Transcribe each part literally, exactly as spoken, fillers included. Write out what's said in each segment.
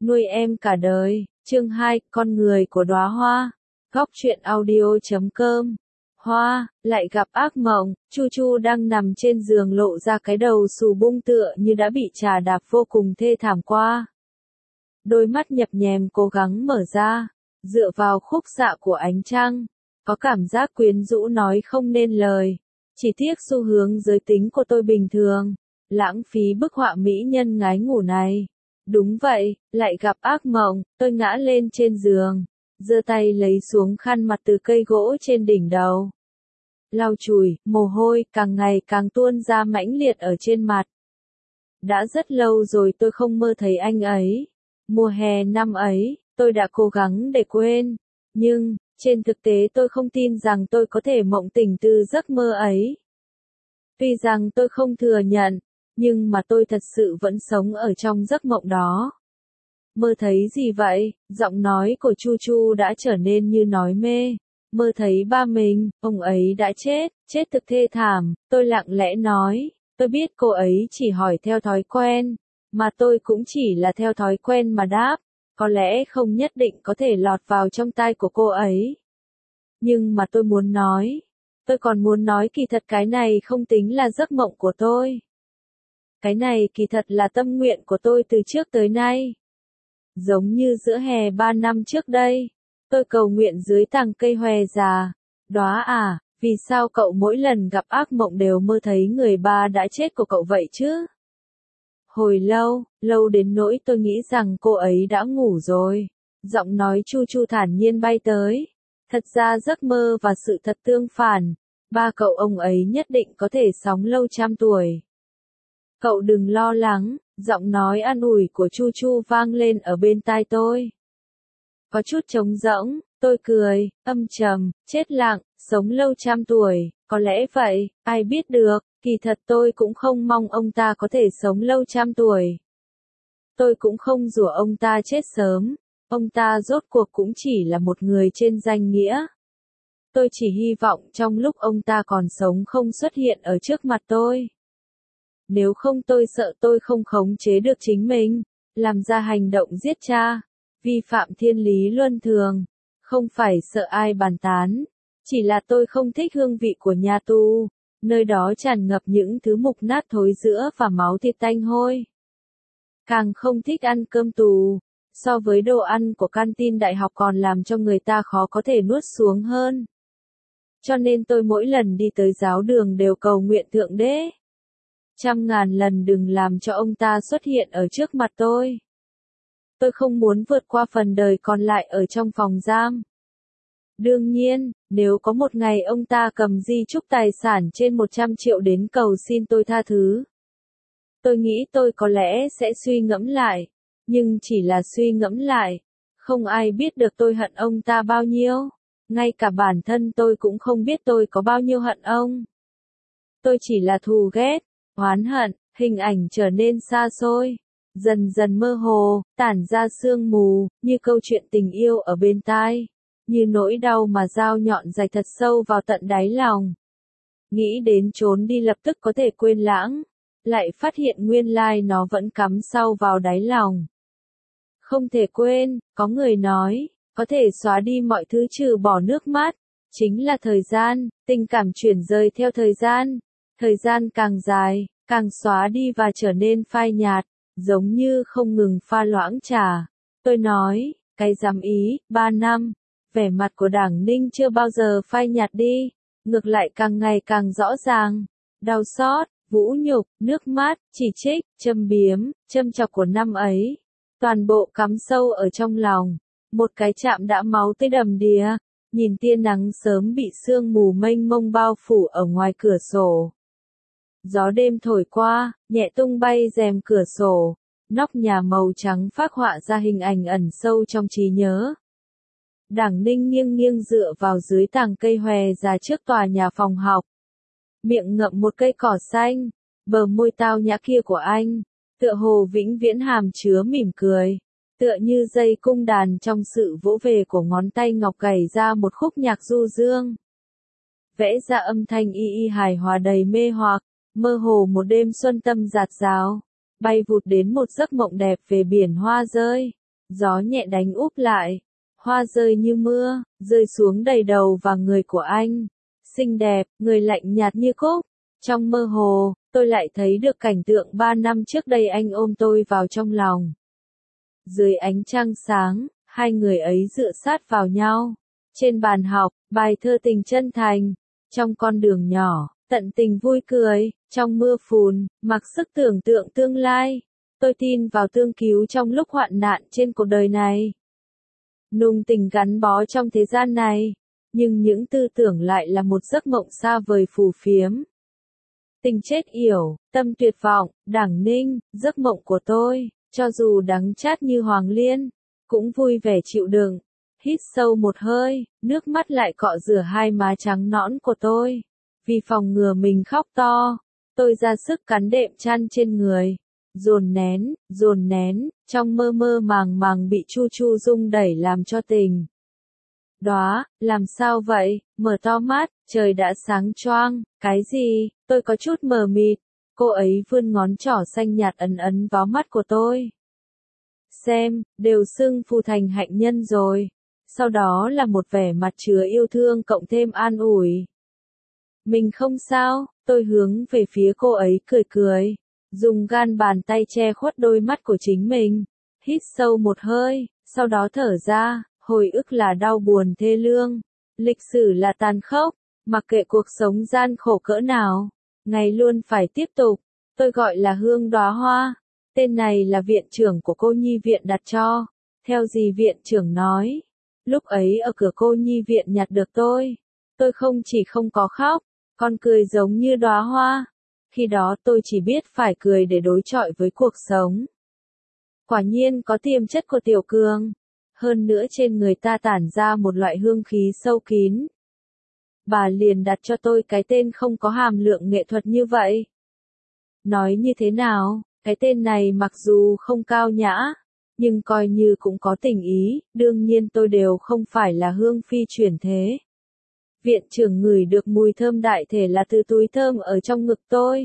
Nuôi em cả đời, chương hai, con người của đóa hoa. Góc truyện audio chấm com. Hoa, lại gặp ác mộng, Chu Chu đang nằm trên giường lộ ra cái đầu xù bung tựa như đã bị trà đạp vô cùng thê thảm qua. Đôi mắt nhập nhèm cố gắng mở ra, dựa vào khúc xạ của ánh trăng, có cảm giác quyến rũ nói không nên lời. Chỉ tiếc xu hướng giới tính của tôi bình thường, lãng phí bức họa mỹ nhân ngái ngủ này. Đúng vậy, lại gặp ác mộng, tôi ngã lên trên giường, giơ tay lấy xuống khăn mặt từ cây gỗ trên đỉnh đầu. Lau chùi, mồ hôi càng ngày càng tuôn ra mãnh liệt ở trên mặt. Đã rất lâu rồi tôi không mơ thấy anh ấy. Mùa hè năm ấy, tôi đã cố gắng để quên, nhưng, trên thực tế tôi không tin rằng tôi có thể mộng tỉnh từ giấc mơ ấy. Tuy rằng tôi không thừa nhận, nhưng mà tôi thật sự vẫn sống ở trong giấc mộng đó. Mơ thấy gì vậy? Giọng nói của Chu Chu đã trở nên như nói mê. Mơ thấy ba mình, ông ấy đã chết, chết thực thê thảm. Tôi lặng lẽ nói, tôi biết cô ấy chỉ hỏi theo thói quen, mà tôi cũng chỉ là theo thói quen mà đáp. Có lẽ không nhất định có thể lọt vào trong tai của cô ấy. Nhưng mà tôi muốn nói, tôi còn muốn nói kỳ thật cái này không tính là giấc mộng của tôi. Cái này kỳ thật là tâm nguyện của tôi từ trước tới nay. Giống như giữa hè ba năm trước đây, tôi cầu nguyện dưới tàng cây hòe già. Đóa à, vì sao cậu mỗi lần gặp ác mộng đều mơ thấy người ba đã chết của cậu vậy chứ? Hồi lâu, lâu đến nỗi tôi nghĩ rằng cô ấy đã ngủ rồi. Giọng nói Chu Chu thản nhiên bay tới. Thật ra giấc mơ và sự thật tương phản. Ba cậu ông ấy nhất định có thể sống lâu trăm tuổi. Cậu đừng lo lắng, giọng nói an ủi của Chu Chu vang lên ở bên tai tôi. Có chút trống rỗng, tôi cười, âm trầm, chết lặng, sống lâu trăm tuổi, có lẽ vậy, ai biết được, kỳ thật tôi cũng không mong ông ta có thể sống lâu trăm tuổi. Tôi cũng không rủa ông ta chết sớm, ông ta rốt cuộc cũng chỉ là một người trên danh nghĩa. Tôi chỉ hy vọng trong lúc ông ta còn sống không xuất hiện ở trước mặt tôi. Nếu không tôi sợ tôi không khống chế được chính mình, làm ra hành động giết cha, vi phạm thiên lý luân thường, không phải sợ ai bàn tán, chỉ là tôi không thích hương vị của nhà tù, nơi đó tràn ngập những thứ mục nát thối rữa và máu thịt tanh hôi. Càng không thích ăn cơm tù, so với đồ ăn của canteen đại học còn làm cho người ta khó có thể nuốt xuống hơn. Cho nên tôi mỗi lần đi tới giáo đường đều cầu nguyện Thượng Đế. Trăm ngàn lần đừng làm cho ông ta xuất hiện ở trước mặt tôi. Tôi không muốn vượt qua phần đời còn lại ở trong phòng giam. Đương nhiên, nếu có một ngày ông ta cầm di chúc tài sản trên một trăm triệu đến cầu xin tôi tha thứ, tôi nghĩ tôi có lẽ sẽ suy ngẫm lại, nhưng chỉ là suy ngẫm lại. Không ai biết được tôi hận ông ta bao nhiêu, ngay cả bản thân tôi cũng không biết tôi có bao nhiêu hận ông. Tôi chỉ là thù ghét, oán hận, hình ảnh trở nên xa xôi, dần dần mơ hồ, tản ra sương mù, như câu chuyện tình yêu ở bên tai, như nỗi đau mà dao nhọn rạch thật sâu vào tận đáy lòng. Nghĩ đến trốn đi lập tức có thể quên lãng, lại phát hiện nguyên lai nó vẫn cắm sâu vào đáy lòng. Không thể quên, có người nói, có thể xóa đi mọi thứ trừ bỏ nước mắt, chính là thời gian, tình cảm chuyển rời theo thời gian. Thời gian càng dài, càng xóa đi và trở nên phai nhạt, giống như không ngừng pha loãng trà. Tôi nói, cái dám ý, ba năm, vẻ mặt của Đảng Ninh chưa bao giờ phai nhạt đi, ngược lại càng ngày càng rõ ràng. Đau xót, vũ nhục, nước mắt, chỉ trích, châm biếm, châm chọc của năm ấy, toàn bộ cắm sâu ở trong lòng. Một cái chạm đã máu tới đầm đìa, nhìn tia nắng sớm bị sương mù mênh mông bao phủ ở ngoài cửa sổ. Gió đêm thổi qua, nhẹ tung bay rèm cửa sổ, nóc nhà màu trắng phác họa ra hình ảnh ẩn sâu trong trí nhớ. Đảng Ninh nghiêng nghiêng dựa vào dưới tàng cây hòe già trước tòa nhà phòng học. Miệng ngậm một cây cỏ xanh, bờ môi tao nhã kia của anh, tựa hồ vĩnh viễn hàm chứa mỉm cười, tựa như dây cung đàn trong sự vỗ về của ngón tay ngọc gảy ra một khúc nhạc du dương. Vẽ ra âm thanh y y hài hòa đầy mê hoặc. Mơ hồ một đêm xuân tâm dạt dào, bay vụt đến một giấc mộng đẹp về biển hoa rơi. Gió nhẹ đánh úp lại, hoa rơi như mưa, rơi xuống đầy đầu và người của anh. Xinh đẹp, người lạnh nhạt như cúc. Trong mơ hồ, tôi lại thấy được cảnh tượng ba năm trước đây anh ôm tôi vào trong lòng. Dưới ánh trăng sáng, hai người ấy dựa sát vào nhau. Trên bàn học, bài thơ tình chân thành. Trong con đường nhỏ, tận tình vui cười. Trong mưa phùn, mặc sức tưởng tượng tương lai. Tôi tin vào tương cứu trong lúc hoạn nạn trên cuộc đời này. Nung tình gắn bó trong thế gian này. Nhưng những tư tưởng lại là một giấc mộng xa vời phù phiếm. Tình chết yểu, tâm tuyệt vọng, Đảng Ninh, giấc mộng của tôi, cho dù đắng chát như hoàng liên, cũng vui vẻ chịu đựng. Hít sâu một hơi, nước mắt lại cọ rửa hai má trắng nõn của tôi. Vì phòng ngừa mình khóc to, tôi ra sức cắn đệm chăn trên người. Dồn nén, dồn nén, trong mơ mơ màng màng bị Chu Chu rung đẩy làm cho tình. Đóa, làm sao vậy? Mở to mắt, trời đã sáng choang, cái gì? Tôi có chút mờ mịt. Cô ấy vươn ngón trỏ xanh nhạt ấn ấn vào mắt của tôi. Xem, đều sưng phù thành hạnh nhân rồi. Sau đó là một vẻ mặt chứa yêu thương cộng thêm an ủi. Mình không sao, tôi hướng về phía cô ấy cười cười. Dùng gan bàn tay che khuất đôi mắt của chính mình. Hít sâu một hơi, sau đó thở ra. Hồi ức là đau buồn thê lương. Lịch sử là tàn khốc. Mặc kệ cuộc sống gian khổ cỡ nào, ngày luôn phải tiếp tục. Tôi gọi là Hương Đóa Hoa. Tên này là viện trưởng của cô nhi viện đặt cho. Theo gì viện trưởng nói. Lúc ấy ở cửa cô nhi viện nhặt được tôi. Tôi không chỉ không có khóc, còn cười giống như đóa hoa. Khi đó tôi chỉ biết phải cười để đối chọi với cuộc sống. Quả nhiên có tiềm chất của Tiểu Cường. Hơn nữa trên người ta tản ra một loại hương khí sâu kín. Bà liền đặt cho tôi cái tên không có hàm lượng nghệ thuật như vậy. Nói như thế nào, cái tên này mặc dù không cao nhã, nhưng coi như cũng có tình ý, đương nhiên tôi đều không phải là hương phi chuyển thế. Viện trưởng ngửi được mùi thơm đại thể là từ túi thơm ở trong ngực tôi.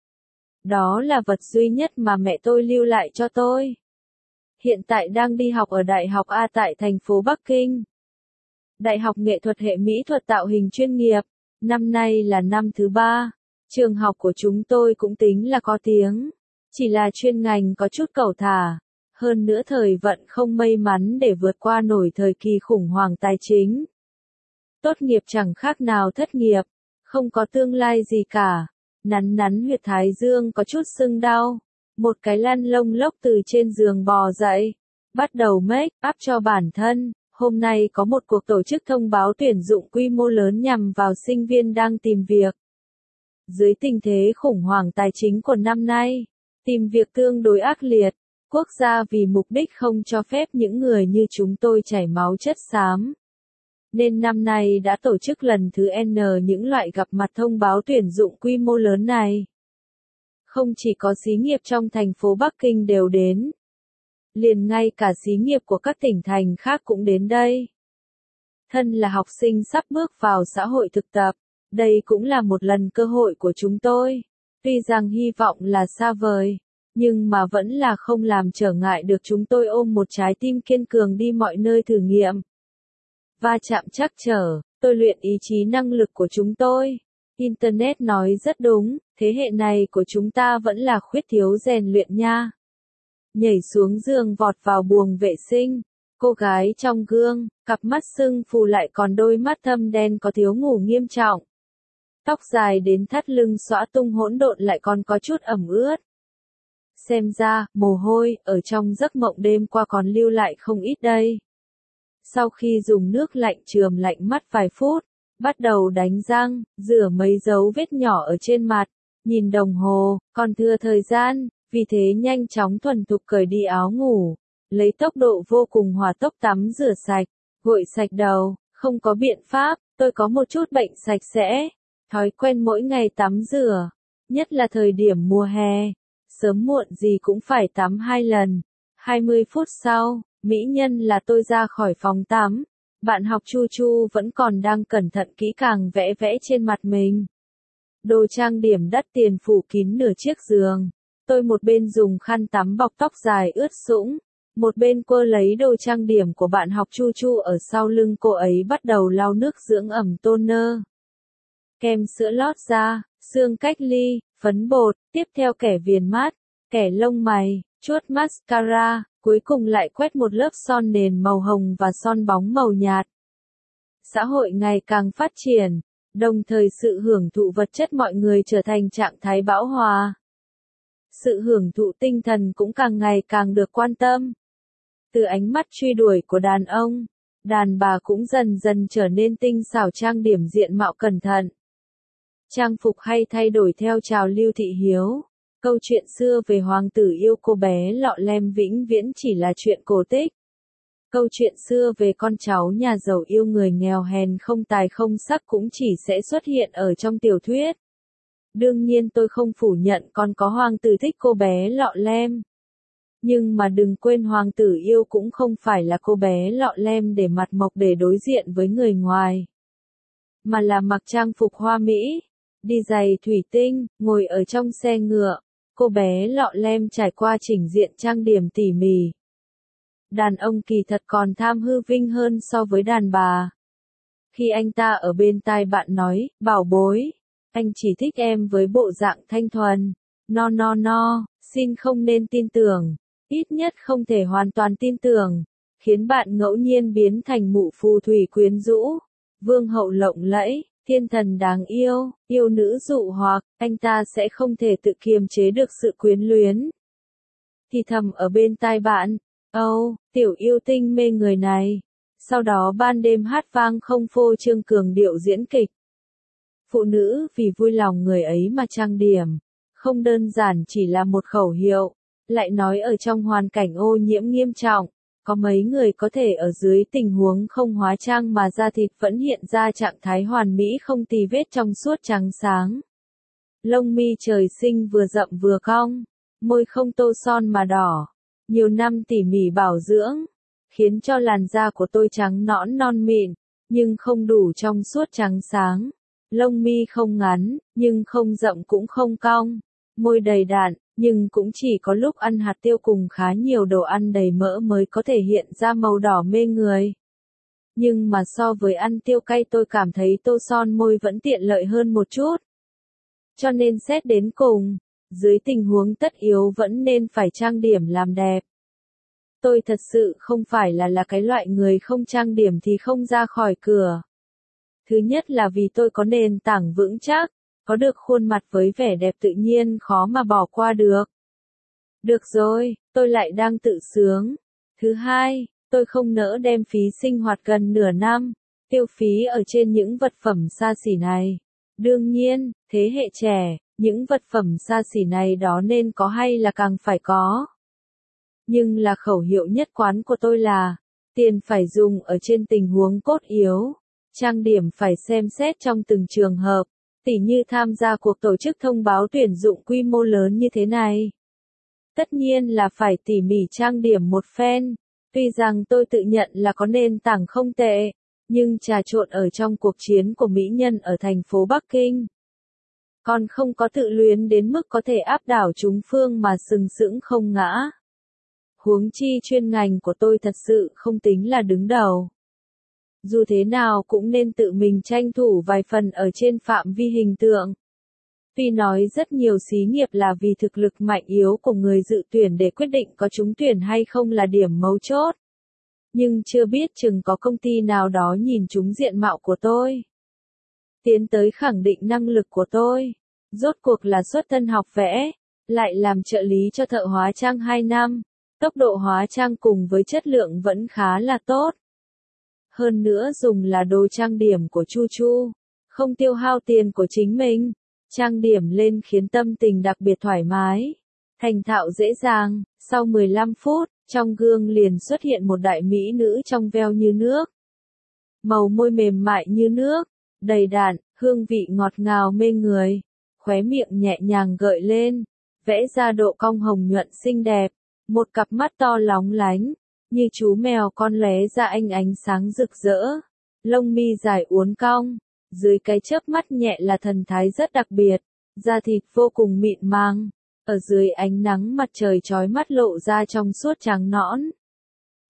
Đó là vật duy nhất mà mẹ tôi lưu lại cho tôi. Hiện tại đang đi học ở Đại học A tại thành phố Bắc Kinh. Đại học Nghệ thuật hệ Mỹ thuật tạo hình chuyên nghiệp. Năm nay là năm thứ ba. Trường học của chúng tôi cũng tính là có tiếng. Chỉ là chuyên ngành có chút cẩu thả. Hơn nữa thời vận không may mắn để vượt qua nổi thời kỳ khủng hoảng tài chính. Tốt nghiệp chẳng khác nào thất nghiệp. Không có tương lai gì cả. Nắn nắn huyệt thái dương có chút sưng đau. Một cái lăn lông lốc từ trên giường bò dậy. Bắt đầu make up cho bản thân. Hôm nay có một cuộc tổ chức thông báo tuyển dụng quy mô lớn nhằm vào sinh viên đang tìm việc. Dưới tình thế khủng hoảng tài chính của năm nay, tìm việc tương đối ác liệt, quốc gia vì mục đích không cho phép những người như chúng tôi chảy máu chất xám. Nên năm nay đã tổ chức lần thứ N những loại gặp mặt thông báo tuyển dụng quy mô lớn này. Không chỉ có xí nghiệp trong thành phố Bắc Kinh đều đến. Liền ngay cả xí nghiệp của các tỉnh thành khác cũng đến đây. Thân là học sinh sắp bước vào xã hội thực tập, đây cũng là một lần cơ hội của chúng tôi. Tuy rằng hy vọng là xa vời, nhưng mà vẫn là không làm trở ngại được chúng tôi ôm một trái tim kiên cường đi mọi nơi thử nghiệm. Va chạm chắc trở, tôi luyện ý chí năng lực của chúng tôi. Internet nói rất đúng, thế hệ này của chúng ta vẫn là khuyết thiếu rèn luyện nha. Nhảy xuống giường vọt vào buồng vệ sinh. Cô gái trong gương, cặp mắt sưng phù lại còn đôi mắt thâm đen có thiếu ngủ nghiêm trọng. Tóc dài đến thắt lưng xõa tung hỗn độn lại còn có chút ẩm ướt. Xem ra, mồ hôi, ở trong giấc mộng đêm qua còn lưu lại không ít đây. Sau khi dùng nước lạnh chườm lạnh mắt vài phút, bắt đầu đánh răng, rửa mấy dấu vết nhỏ ở trên mặt, nhìn đồng hồ, còn thừa thời gian, vì thế nhanh chóng thuần thục cởi đi áo ngủ, lấy tốc độ vô cùng hỏa tốc tắm rửa sạch, gội sạch đầu, không có biện pháp, tôi có một chút bệnh sạch sẽ, thói quen mỗi ngày tắm rửa, nhất là thời điểm mùa hè, sớm muộn gì cũng phải tắm hai lần. hai mươi phút sau, mỹ nhân là tôi ra khỏi phòng tắm, bạn học Chu Chu vẫn còn đang cẩn thận kỹ càng vẽ vẽ trên mặt mình. Đồ trang điểm đắt tiền phủ kín nửa chiếc giường. Tôi một bên dùng khăn tắm bọc tóc dài ướt sũng, Một bên cô lấy đồ trang điểm của bạn học Chu Chu ở sau lưng cô ấy bắt đầu lau nước dưỡng ẩm toner, kem sữa lót da, xương cách ly, phấn bột, tiếp theo kẻ viền mát, kẻ lông mày, chuốt mascara, cuối cùng lại quét một lớp son nền màu hồng và son bóng màu nhạt. Xã hội ngày càng phát triển, đồng thời sự hưởng thụ vật chất mọi người trở thành trạng thái bão hòa. Sự hưởng thụ tinh thần cũng càng ngày càng được quan tâm. Từ ánh mắt truy đuổi của đàn ông, đàn bà cũng dần dần trở nên tinh xảo trang điểm diện mạo cẩn thận. Trang phục hay thay đổi theo trào lưu thị hiếu. Câu chuyện xưa về hoàng tử yêu cô bé lọ lem vĩnh viễn chỉ là chuyện cổ tích. Câu chuyện xưa về con cháu nhà giàu yêu người nghèo hèn không tài không sắc cũng chỉ sẽ xuất hiện ở trong tiểu thuyết. Đương nhiên tôi không phủ nhận còn có hoàng tử thích cô bé lọ lem. Nhưng mà đừng quên hoàng tử yêu cũng không phải là cô bé lọ lem để mặt mộc để đối diện với người ngoài. Mà là mặc trang phục hoa mỹ, đi giày thủy tinh, ngồi ở trong xe ngựa. Cô bé lọ lem trải qua chỉnh diện trang điểm tỉ mỉ. Đàn ông kỳ thật còn tham hư vinh hơn so với đàn bà. Khi anh ta ở bên tai bạn nói, bảo bối, anh chỉ thích em với bộ dạng thanh thuần. No no no, xin không nên tin tưởng. Ít nhất không thể hoàn toàn tin tưởng. Khiến bạn ngẫu nhiên biến thành mụ phù thủy quyến rũ. Vương hậu lộng lẫy, thiên thần đáng yêu, yêu nữ dụ hoặc, anh ta sẽ không thể tự kiềm chế được sự quyến luyến. Thì thầm ở bên tai bạn, âu, oh, tiểu yêu tinh mê người này. Sau đó ban đêm hát vang không phô trương cường điệu diễn kịch. Phụ nữ vì vui lòng người ấy mà trang điểm, không đơn giản chỉ là một khẩu hiệu, lại nói ở trong hoàn cảnh ô nhiễm nghiêm trọng. Có mấy người có thể ở dưới tình huống không hóa trang mà da thịt vẫn hiện ra trạng thái hoàn mỹ không tì vết trong suốt trắng sáng. Lông mi trời sinh vừa rậm vừa cong, môi không tô son mà đỏ. Nhiều năm tỉ mỉ bảo dưỡng, khiến cho làn da của tôi trắng nõn non mịn, nhưng không đủ trong suốt trắng sáng. Lông mi không ngắn, nhưng không rậm cũng không cong. Môi đầy đặn, nhưng cũng chỉ có lúc ăn hạt tiêu cùng khá nhiều đồ ăn đầy mỡ mới có thể hiện ra màu đỏ mê người. Nhưng mà so với ăn tiêu cay tôi cảm thấy tô son môi vẫn tiện lợi hơn một chút. Cho nên xét đến cùng, dưới tình huống tất yếu vẫn nên phải trang điểm làm đẹp. Tôi thật sự không phải là là cái loại người không trang điểm thì không ra khỏi cửa. Thứ nhất là vì tôi có nền tảng vững chắc. Có được khuôn mặt với vẻ đẹp tự nhiên khó mà bỏ qua được. Được rồi, tôi lại đang tự sướng. Thứ hai, tôi không nỡ đem phí sinh hoạt gần nửa năm, tiêu phí ở trên những vật phẩm xa xỉ này. Đương nhiên, thế hệ trẻ, những vật phẩm xa xỉ này đó nên có hay là càng phải có. Nhưng là khẩu hiệu nhất quán của tôi là, tiền phải dùng ở trên tình huống cốt yếu, trang điểm phải xem xét trong từng trường hợp. Tỉ như tham gia cuộc tổ chức thông báo tuyển dụng quy mô lớn như thế này. Tất nhiên là phải tỉ mỉ trang điểm một phen. Tuy rằng tôi tự nhận là có nền tảng không tệ, nhưng trà trộn ở trong cuộc chiến của mỹ nhân ở thành phố Bắc Kinh. Còn không có tự luyến đến mức có thể áp đảo chúng phương mà sừng sững không ngã. Huống chi chuyên ngành của tôi thật sự không tính là đứng đầu. Dù thế nào cũng nên tự mình tranh thủ vài phần ở trên phạm vi hình tượng. Tuy nói rất nhiều xí nghiệp là vì thực lực mạnh yếu của người dự tuyển để quyết định có trúng tuyển hay không là điểm mấu chốt. Nhưng chưa biết chừng có công ty nào đó nhìn trúng diện mạo của tôi. Tiến tới khẳng định năng lực của tôi. Rốt cuộc là xuất thân học vẽ, lại làm trợ lý cho thợ hóa trang hai năm. Tốc độ hóa trang cùng với chất lượng vẫn khá là tốt. Hơn nữa dùng là đồ trang điểm của Chu Chu, không tiêu hao tiền của chính mình, trang điểm lên khiến tâm tình đặc biệt thoải mái, thành thạo dễ dàng. Sau mười lăm phút, trong gương liền xuất hiện một đại mỹ nữ trong veo như nước. Màu môi mềm mại như nước, đầy đặn, hương vị ngọt ngào mê người, khóe miệng nhẹ nhàng gợi lên, vẽ ra độ cong hồng nhuận xinh đẹp, một cặp mắt to lóng lánh. Như chú mèo con lóe ra ánh ánh sáng rực rỡ, lông mi dài uốn cong, dưới cái chớp mắt nhẹ là thần thái rất đặc biệt, da thịt vô cùng mịn màng, ở dưới ánh nắng mặt trời chói mắt lộ ra trong suốt trắng nõn,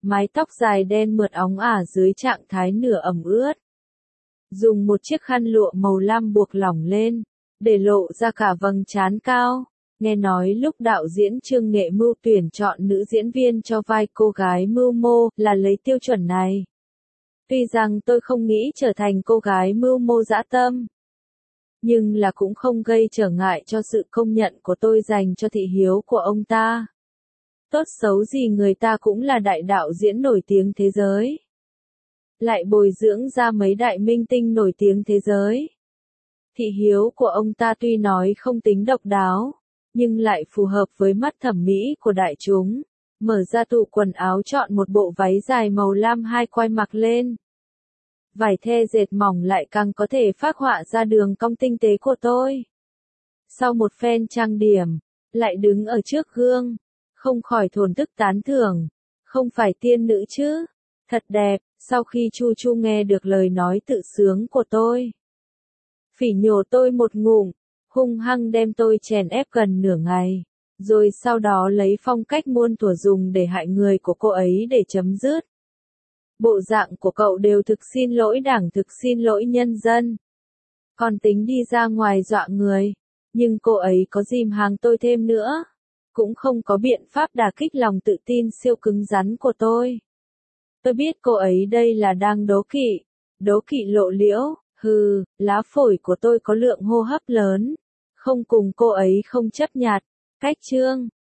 mái tóc dài đen mượt óng ả dưới trạng thái nửa ẩm ướt. Dùng một chiếc khăn lụa màu lam buộc lỏng lên, để lộ ra cả vầng trán cao. Nghe nói lúc đạo diễn Trương Nghệ Mưu tuyển chọn nữ diễn viên cho vai cô gái mưu mô là lấy tiêu chuẩn này. Tuy rằng tôi không nghĩ trở thành cô gái mưu mô dã tâm, nhưng là cũng không gây trở ngại cho sự công nhận của tôi dành cho thị hiếu của ông ta. Tốt xấu gì người ta cũng là đại đạo diễn nổi tiếng thế giới. Lại bồi dưỡng ra mấy đại minh tinh nổi tiếng thế giới. Thị hiếu của ông ta tuy nói không tính độc đáo, nhưng lại phù hợp với mắt thẩm mỹ của đại chúng. Mở ra tủ quần áo chọn một bộ váy dài màu lam hai quai mặc lên. Vải thê dệt mỏng lại càng có thể phác họa ra đường cong tinh tế của tôi. Sau một phen trang điểm, lại đứng ở trước gương, không khỏi thổn thức tán thưởng. Không phải tiên nữ chứ, thật đẹp. Sau khi Chu Chu nghe được lời nói tự sướng của tôi, phỉ nhổ tôi một ngụm, hung hăng đem tôi chèn ép gần nửa ngày, rồi sau đó lấy phong cách muôn thuở dùng để hại người của cô ấy để chấm dứt. Bộ dạng của cậu đều thực xin lỗi đảng, thực xin lỗi nhân dân. Còn tính đi ra ngoài dọa người, nhưng cô ấy có dìm hàng tôi thêm nữa, cũng không có biện pháp đả kích lòng tự tin siêu cứng rắn của tôi. Tôi biết cô ấy đây là đang đố kỵ, đố kỵ lộ liễu, hừ, lá phổi của tôi có lượng hô hấp lớn, không cùng cô ấy không chấp nhặt. Cách chương